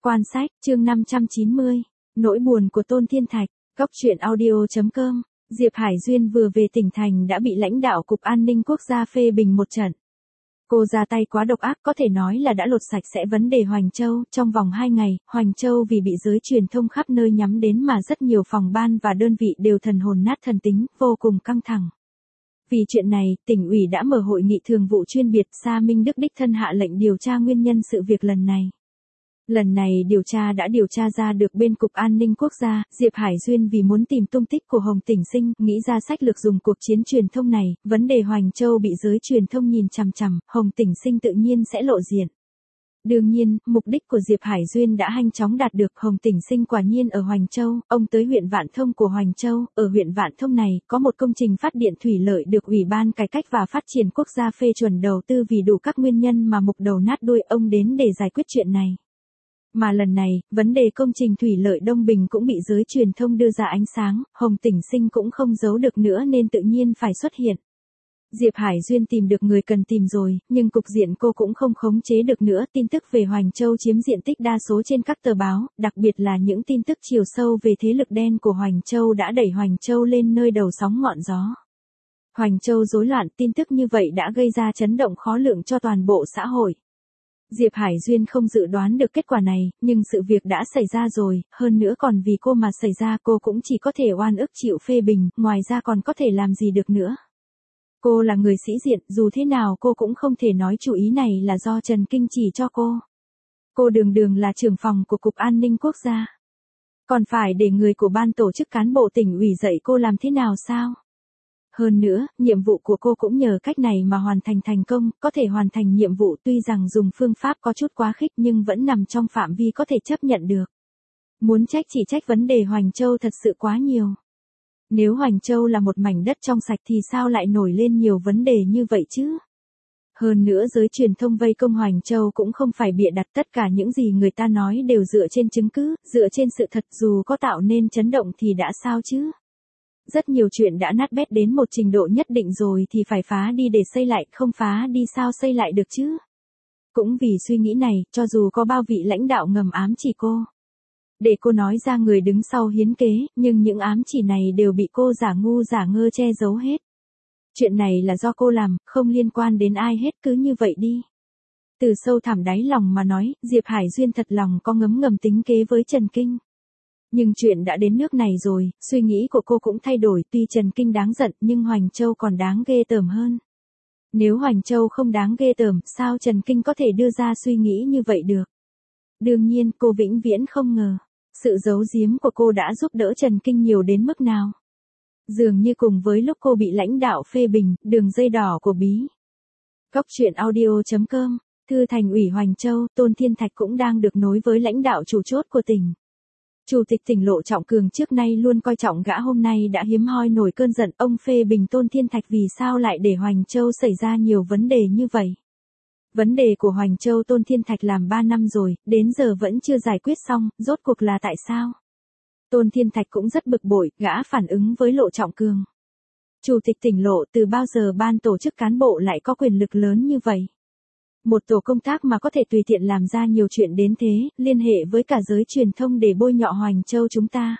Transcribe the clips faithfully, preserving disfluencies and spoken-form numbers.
Quan sách, chương năm trăm chín mươi. Nỗi buồn của Tôn Thiên Thạch. Góc truyện audio chấm com. Diệp Hải Duyên vừa về tỉnh thành đã bị lãnh đạo Cục An ninh Quốc gia phê bình một trận. Cô ra tay quá độc ác, có thể nói là đã lột sạch sẽ vấn đề Hoành Châu. Trong vòng hai ngày, Hoành Châu vì bị giới truyền thông khắp nơi nhắm đến mà rất nhiều phòng ban và đơn vị đều thần hồn nát thần tính, vô cùng căng thẳng. Vì chuyện này, tỉnh ủy đã mở hội nghị thường vụ chuyên biệt, Sa Minh Đức đích thân hạ lệnh điều tra nguyên nhân sự việc lần này. Lần này điều tra đã điều tra ra được bên Cục An ninh Quốc gia, Diệp Hải Duyên vì muốn tìm tung tích của Hồng Tỉnh Sinh, nghĩ ra sách lược dùng cuộc chiến truyền thông này, vấn đề Hoành Châu bị giới truyền thông nhìn chằm chằm, Hồng Tỉnh Sinh tự nhiên sẽ lộ diện. Đương nhiên, mục đích của Diệp Hải Duyên đã nhanh chóng đạt được. Hồng Tỉnh Sinh quả nhiên ở Hoành Châu, ông tới huyện Vạn Thông của Hoành Châu, ở huyện Vạn Thông này, có một công trình phát điện thủy lợi được Ủy ban Cải cách và Phát triển Quốc gia phê chuẩn đầu tư vì đủ các nguyên nhân mà mục đầu nát đuôi, ông đến để giải quyết chuyện này. Mà lần này, vấn đề công trình thủy lợi Đông Bình cũng bị giới truyền thông đưa ra ánh sáng, Hồng Tỉnh Sinh cũng không giấu được nữa nên tự nhiên phải xuất hiện. Diệp Hải Duyên tìm được người cần tìm rồi, nhưng cục diện cô cũng không khống chế được nữa. Tin tức về Hoành Châu chiếm diện tích đa số trên các tờ báo, đặc biệt là những tin tức chiều sâu về thế lực đen của Hoành Châu đã đẩy Hoành Châu lên nơi đầu sóng ngọn gió. Hoành Châu rối loạn, tin tức như vậy đã gây ra chấn động khó lường cho toàn bộ xã hội. Diệp Hải Duyên không dự đoán được kết quả này, nhưng sự việc đã xảy ra rồi, hơn nữa còn vì cô mà xảy ra, cô cũng chỉ có thể oan ức chịu phê bình, ngoài ra còn có thể làm gì được nữa. Cô là người sĩ diện, dù thế nào cô cũng không thể nói chủ ý này là do Trần Kinh chỉ cho cô. Cô đường đường là trưởng phòng của Cục An ninh Quốc gia. Còn phải để người của ban tổ chức cán bộ tỉnh ủy dạy cô làm thế nào sao? Hơn nữa, nhiệm vụ của cô cũng nhờ cách này mà hoàn thành thành công, có thể hoàn thành nhiệm vụ tuy rằng dùng phương pháp có chút quá khích nhưng vẫn nằm trong phạm vi có thể chấp nhận được. Muốn trách chỉ trách vấn đề Hoành Châu thật sự quá nhiều. Nếu Hoành Châu là một mảnh đất trong sạch thì sao lại nổi lên nhiều vấn đề như vậy chứ? Hơn nữa giới truyền thông vây công Hoành Châu cũng không phải bịa đặt, tất cả những gì người ta nói đều dựa trên chứng cứ, dựa trên sự thật, dù có tạo nên chấn động thì đã sao chứ? Rất nhiều chuyện đã nát bét đến một trình độ nhất định rồi thì phải phá đi để xây lại, không phá đi sao xây lại được chứ? Cũng vì suy nghĩ này, cho dù có bao vị lãnh đạo ngầm ám chỉ cô, để cô nói ra người đứng sau hiến kế, nhưng những ám chỉ này đều bị cô giả ngu giả ngơ che giấu hết. Chuyện này là do cô làm, không liên quan đến ai hết, cứ như vậy đi. Từ sâu thẳm đáy lòng mà nói, Diệp Hải Duyên thật lòng có ngấm ngầm tính kế với Trần Kinh. Nhưng chuyện đã đến nước này rồi, suy nghĩ của cô cũng thay đổi, tuy Trần Kinh đáng giận nhưng Hoành Châu còn đáng ghê tởm hơn. Nếu Hoành Châu không đáng ghê tởm, sao Trần Kinh có thể đưa ra suy nghĩ như vậy được? Đương nhiên, cô vĩnh viễn không ngờ, sự giấu giếm của cô đã giúp đỡ Trần Kinh nhiều đến mức nào. Dường như cùng với lúc cô bị lãnh đạo phê bình, đường dây đỏ của Bí. Góc truyện audio chấm com, Thư Thành ủy Hoành Châu, Tôn Thiên Thạch cũng đang được nối với lãnh đạo chủ chốt của tỉnh. Chủ tịch tỉnh Lộ Trọng Cường trước nay luôn coi trọng gã, hôm nay đã hiếm hoi nổi cơn giận, ông phê bình Tôn Thiên Thạch vì sao lại để Hoành Châu xảy ra nhiều vấn đề như vậy. Vấn đề của Hoành Châu Tôn Thiên Thạch làm ba năm rồi, đến giờ vẫn chưa giải quyết xong, rốt cuộc là tại sao? Tôn Thiên Thạch cũng rất bực bội, gã phản ứng với Lộ Trọng Cường. Chủ tịch tỉnh Lộ, từ bao giờ ban tổ chức cán bộ lại có quyền lực lớn như vậy? Một tổ công tác mà có thể tùy tiện làm ra nhiều chuyện đến thế, liên hệ với cả giới truyền thông để bôi nhọ Hoành Châu chúng ta.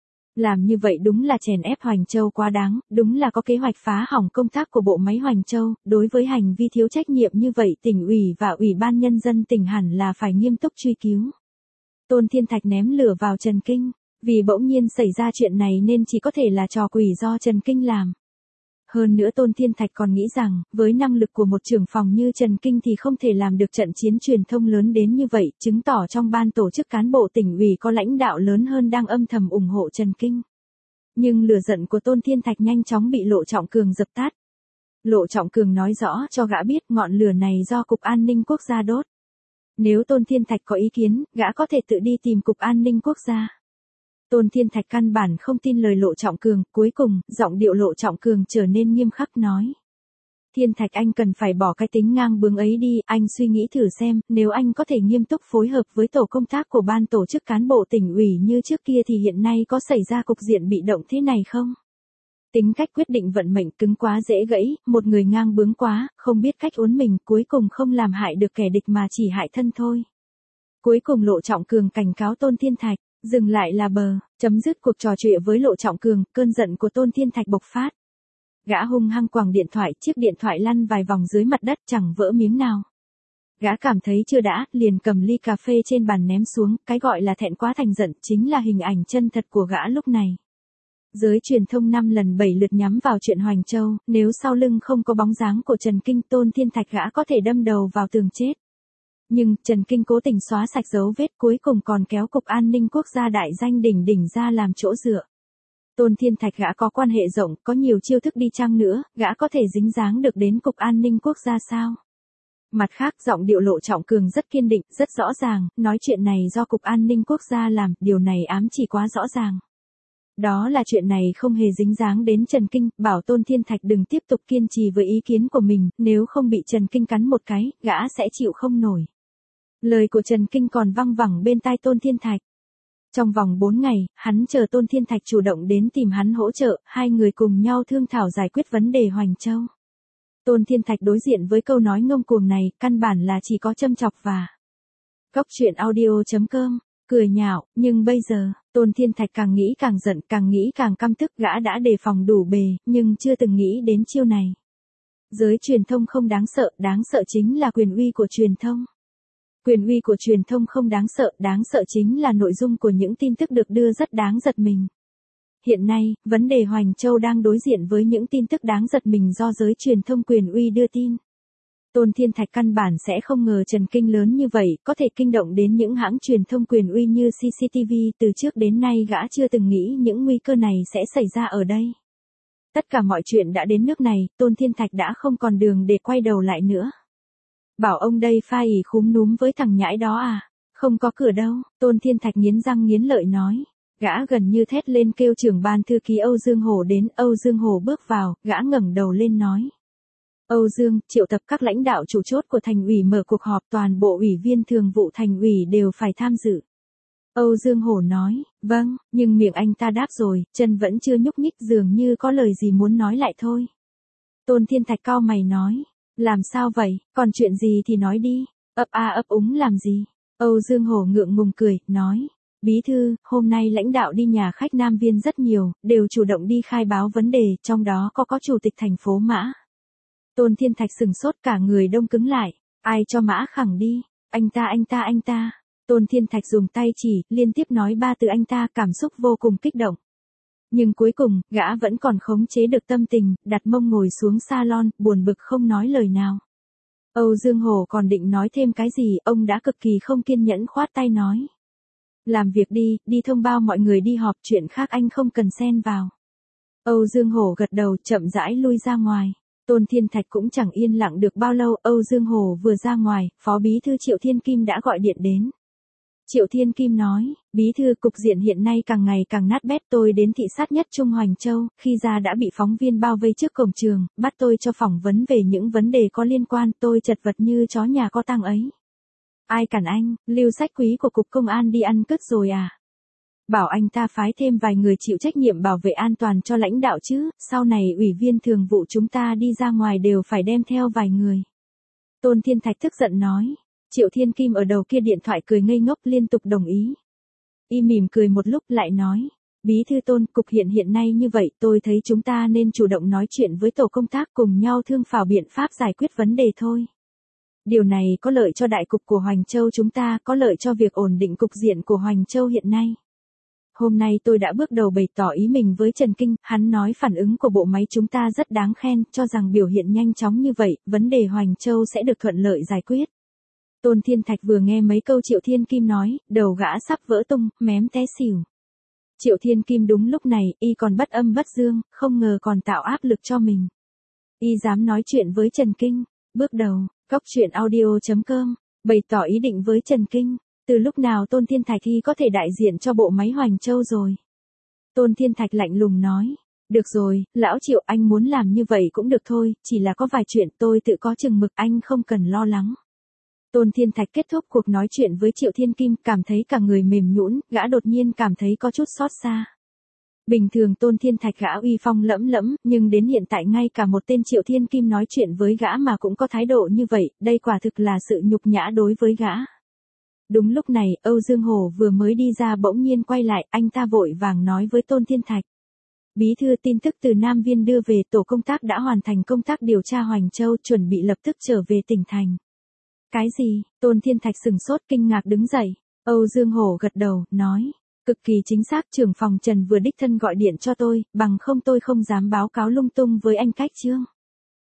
Làm như vậy đúng là chèn ép Hoành Châu quá đáng, đúng là có kế hoạch phá hỏng công tác của bộ máy Hoành Châu. Đối với hành vi thiếu trách nhiệm như vậy, tỉnh ủy và ủy ban nhân dân tỉnh hẳn là phải nghiêm túc truy cứu. Tôn Thiên Thạch ném lửa vào Trần Kinh, vì bỗng nhiên xảy ra chuyện này nên chỉ có thể là trò quỷ do Trần Kinh làm. Hơn nữa Tôn Thiên Thạch còn nghĩ rằng, với năng lực của một trưởng phòng như Trần Kinh thì không thể làm được trận chiến truyền thông lớn đến như vậy, chứng tỏ trong ban tổ chức cán bộ tỉnh ủy có lãnh đạo lớn hơn đang âm thầm ủng hộ Trần Kinh. Nhưng lửa giận của Tôn Thiên Thạch nhanh chóng bị Lộ Trọng Cường dập tắt. Lộ Trọng Cường nói rõ cho gã biết ngọn lửa này do Cục An ninh Quốc gia đốt. Nếu Tôn Thiên Thạch có ý kiến, gã có thể tự đi tìm Cục An ninh Quốc gia. Tôn Thiên Thạch căn bản không tin lời Lộ Trọng Cường, cuối cùng, giọng điệu Lộ Trọng Cường trở nên nghiêm khắc nói. Thiên Thạch, anh cần phải bỏ cái tính ngang bướng ấy đi, anh suy nghĩ thử xem, nếu anh có thể nghiêm túc phối hợp với tổ công tác của ban tổ chức cán bộ tỉnh ủy như trước kia thì hiện nay có xảy ra cục diện bị động thế này không? Tính cách quyết định vận mệnh cứng quá dễ gãy, một người ngang bướng quá, không biết cách uốn mình, cuối cùng không làm hại được kẻ địch mà chỉ hại thân thôi. Cuối cùng Lộ Trọng Cường cảnh cáo Tôn Thiên Thạch, dừng lại là bờ, chấm dứt cuộc trò chuyện với Lộ Trọng Cường, cơn giận của Tôn Thiên Thạch bộc phát. Gã hung hăng quẳng điện thoại, chiếc điện thoại lăn vài vòng dưới mặt đất chẳng vỡ miếng nào. Gã cảm thấy chưa đã, liền cầm ly cà phê trên bàn ném xuống, cái gọi là thẹn quá thành giận chính là hình ảnh chân thật của gã lúc này. Giới truyền thông năm lần bảy lượt nhắm vào chuyện Hoành Châu, nếu sau lưng không có bóng dáng của Trần Kinh, Tôn Thiên Thạch gã có thể đâm đầu vào tường chết. Nhưng Trần Kinh cố tình xóa sạch dấu vết, cuối cùng còn kéo Cục An ninh Quốc gia đại danh đỉnh đỉnh ra làm chỗ dựa. Tôn Thiên Thạch gã có quan hệ rộng, có nhiều chiêu thức đi chăng nữa, gã có thể dính dáng được đến Cục An ninh Quốc gia sao? Mặt khác, giọng điệu Lộ Trọng Cường rất kiên định, rất rõ ràng, nói chuyện này do Cục An ninh Quốc gia làm, điều này ám chỉ quá rõ ràng. Đó là chuyện này không hề dính dáng đến Trần Kinh, bảo Tôn Thiên Thạch đừng tiếp tục kiên trì với ý kiến của mình, nếu không bị Trần Kinh cắn một cái, gã sẽ chịu không nổi. Lời của Trần Kinh còn văng vẳng bên tai Tôn Thiên Thạch. Trong vòng bốn ngày, hắn chờ Tôn Thiên Thạch chủ động đến tìm hắn hỗ trợ, hai người cùng nhau thương thảo giải quyết vấn đề Hoành Châu. Tôn Thiên Thạch đối diện với câu nói ngông cuồng này, căn bản là chỉ có châm chọc và Góc truyện audio chấm com, cười nhạo, nhưng bây giờ, Tôn Thiên Thạch càng nghĩ càng giận, càng nghĩ càng căm tức, gã đã đề phòng đủ bề, nhưng chưa từng nghĩ đến chiêu này. Giới truyền thông không đáng sợ, đáng sợ chính là quyền uy của truyền thông. Quyền uy của truyền thông không đáng sợ, đáng sợ chính là nội dung của những tin tức được đưa rất đáng giật mình. Hiện nay, vấn đề Hoành Châu đang đối diện với những tin tức đáng giật mình do giới truyền thông quyền uy đưa tin. Tôn Thiên Thạch căn bản sẽ không ngờ Trần Kinh lớn như vậy, có thể kinh động đến những hãng truyền thông quyền uy như xê xê tê vê, từ trước đến nay gã chưa từng nghĩ những nguy cơ này sẽ xảy ra ở đây. Tất cả mọi chuyện đã đến nước này, Tôn Thiên Thạch đã không còn đường để quay đầu lại nữa. Bảo ông đây pha ỉ khúm núm với thằng nhãi đó à? Không có cửa đâu, Tôn Thiên Thạch nghiến răng nghiến lợi nói. Gã gần như thét lên kêu trưởng ban thư ký Âu Dương Hổ đến, Âu Dương Hổ bước vào, gã ngẩng đầu lên nói. Âu Dương, triệu tập các lãnh đạo chủ chốt của thành ủy mở cuộc họp, toàn bộ ủy viên thường vụ thành ủy đều phải tham dự. Âu Dương Hổ nói, vâng, nhưng miệng anh ta đáp rồi, chân vẫn chưa nhúc nhích, dường như có lời gì muốn nói lại thôi. Tôn Thiên Thạch cau mày nói, làm sao vậy, còn chuyện gì thì nói đi, ấp a ấp úng làm gì. Âu Dương Hổ ngượng ngùng cười, nói. Bí thư, hôm nay lãnh đạo đi nhà khách Nam Viên rất nhiều, đều chủ động đi khai báo vấn đề, trong đó có có chủ tịch thành phố Mã. Tôn Thiên Thạch sừng sốt, cả người đông cứng lại, ai cho Mã Khẳng đi, anh ta anh ta anh ta. Tôn Thiên Thạch dùng tay chỉ, liên tiếp nói ba từ anh ta, cảm xúc vô cùng kích động. Nhưng cuối cùng, gã vẫn còn khống chế được tâm tình, đặt mông ngồi xuống salon, buồn bực không nói lời nào. Âu Dương Hổ còn định nói thêm cái gì, ông đã cực kỳ không kiên nhẫn khoát tay nói. Làm việc đi, đi thông báo mọi người đi họp, chuyện khác anh không cần xen vào. Âu Dương Hổ gật đầu, chậm rãi lui ra ngoài. Tôn Thiên Thạch cũng chẳng yên lặng được bao lâu, Âu Dương Hổ vừa ra ngoài, Phó Bí thư Triệu Thiên Kim đã gọi điện đến. Triệu Thiên Kim nói, Bí thư, cục diện hiện nay càng ngày càng nát bét, tôi đến thị sát nhất Trung Hoành Châu, khi ra đã bị phóng viên bao vây trước cổng trường, bắt tôi cho phỏng vấn về những vấn đề có liên quan, tôi chật vật như chó nhà có tang ấy. Ai cản anh, lưu sách quý của cục công an đi ăn cướp rồi à? Bảo anh ta phái thêm vài người chịu trách nhiệm bảo vệ an toàn cho lãnh đạo chứ, sau này ủy viên thường vụ chúng ta đi ra ngoài đều phải đem theo vài người. Tôn Thiên Thạch tức giận nói. Triệu Thiên Kim ở đầu kia điện thoại cười ngây ngốc liên tục đồng ý. Y mỉm cười một lúc lại nói. Bí thư Tôn, cục hiện hiện nay như vậy, tôi thấy chúng ta nên chủ động nói chuyện với tổ công tác, cùng nhau thương thảo biện pháp giải quyết vấn đề thôi. Điều này có lợi cho đại cục của Hoành Châu chúng ta, có lợi cho việc ổn định cục diện của Hoành Châu hiện nay. Hôm nay tôi đã bước đầu bày tỏ ý mình với Trần Kinh, hắn nói phản ứng của bộ máy chúng ta rất đáng khen, cho rằng biểu hiện nhanh chóng như vậy, vấn đề Hoành Châu sẽ được thuận lợi giải quyết. Tôn Thiên Thạch vừa nghe mấy câu Triệu Thiên Kim nói, đầu gã sắp vỡ tung, mém té xỉu. Triệu Thiên Kim đúng lúc này, y còn bất âm bất dương, không ngờ còn tạo áp lực cho mình. Y dám nói chuyện với Trần Kinh. Bước đầu, Góc truyện audio chấm com, bày tỏ ý định với Trần Kinh. Từ lúc nào Tôn Thiên Thạch y có thể đại diện cho bộ máy Hoành Châu rồi? Tôn Thiên Thạch lạnh lùng nói. Được rồi, lão Triệu, anh muốn làm như vậy cũng được thôi, chỉ là có vài chuyện tôi tự có chừng mực, anh không cần lo lắng. Tôn Thiên Thạch kết thúc cuộc nói chuyện với Triệu Thiên Kim, cảm thấy cả người mềm nhũn, gã đột nhiên cảm thấy có chút xót xa. Bình thường Tôn Thiên Thạch gã uy phong lẫm lẫm, nhưng đến hiện tại ngay cả một tên Triệu Thiên Kim nói chuyện với gã mà cũng có thái độ như vậy, đây quả thực là sự nhục nhã đối với gã. Đúng lúc này, Âu Dương Hổ vừa mới đi ra bỗng nhiên quay lại, anh ta vội vàng nói với Tôn Thiên Thạch. Bí thư, tin tức từ Nam Viên đưa về, tổ công tác đã hoàn thành công tác điều tra Hoành Châu, chuẩn bị lập tức trở về tỉnh thành. Cái gì? Tôn Thiên Thạch sừng sốt kinh ngạc đứng dậy. Âu Dương Hổ gật đầu, nói. Cực kỳ chính xác, trưởng phòng Trần vừa đích thân gọi điện cho tôi, bằng không tôi không dám báo cáo lung tung với anh Cách Trương.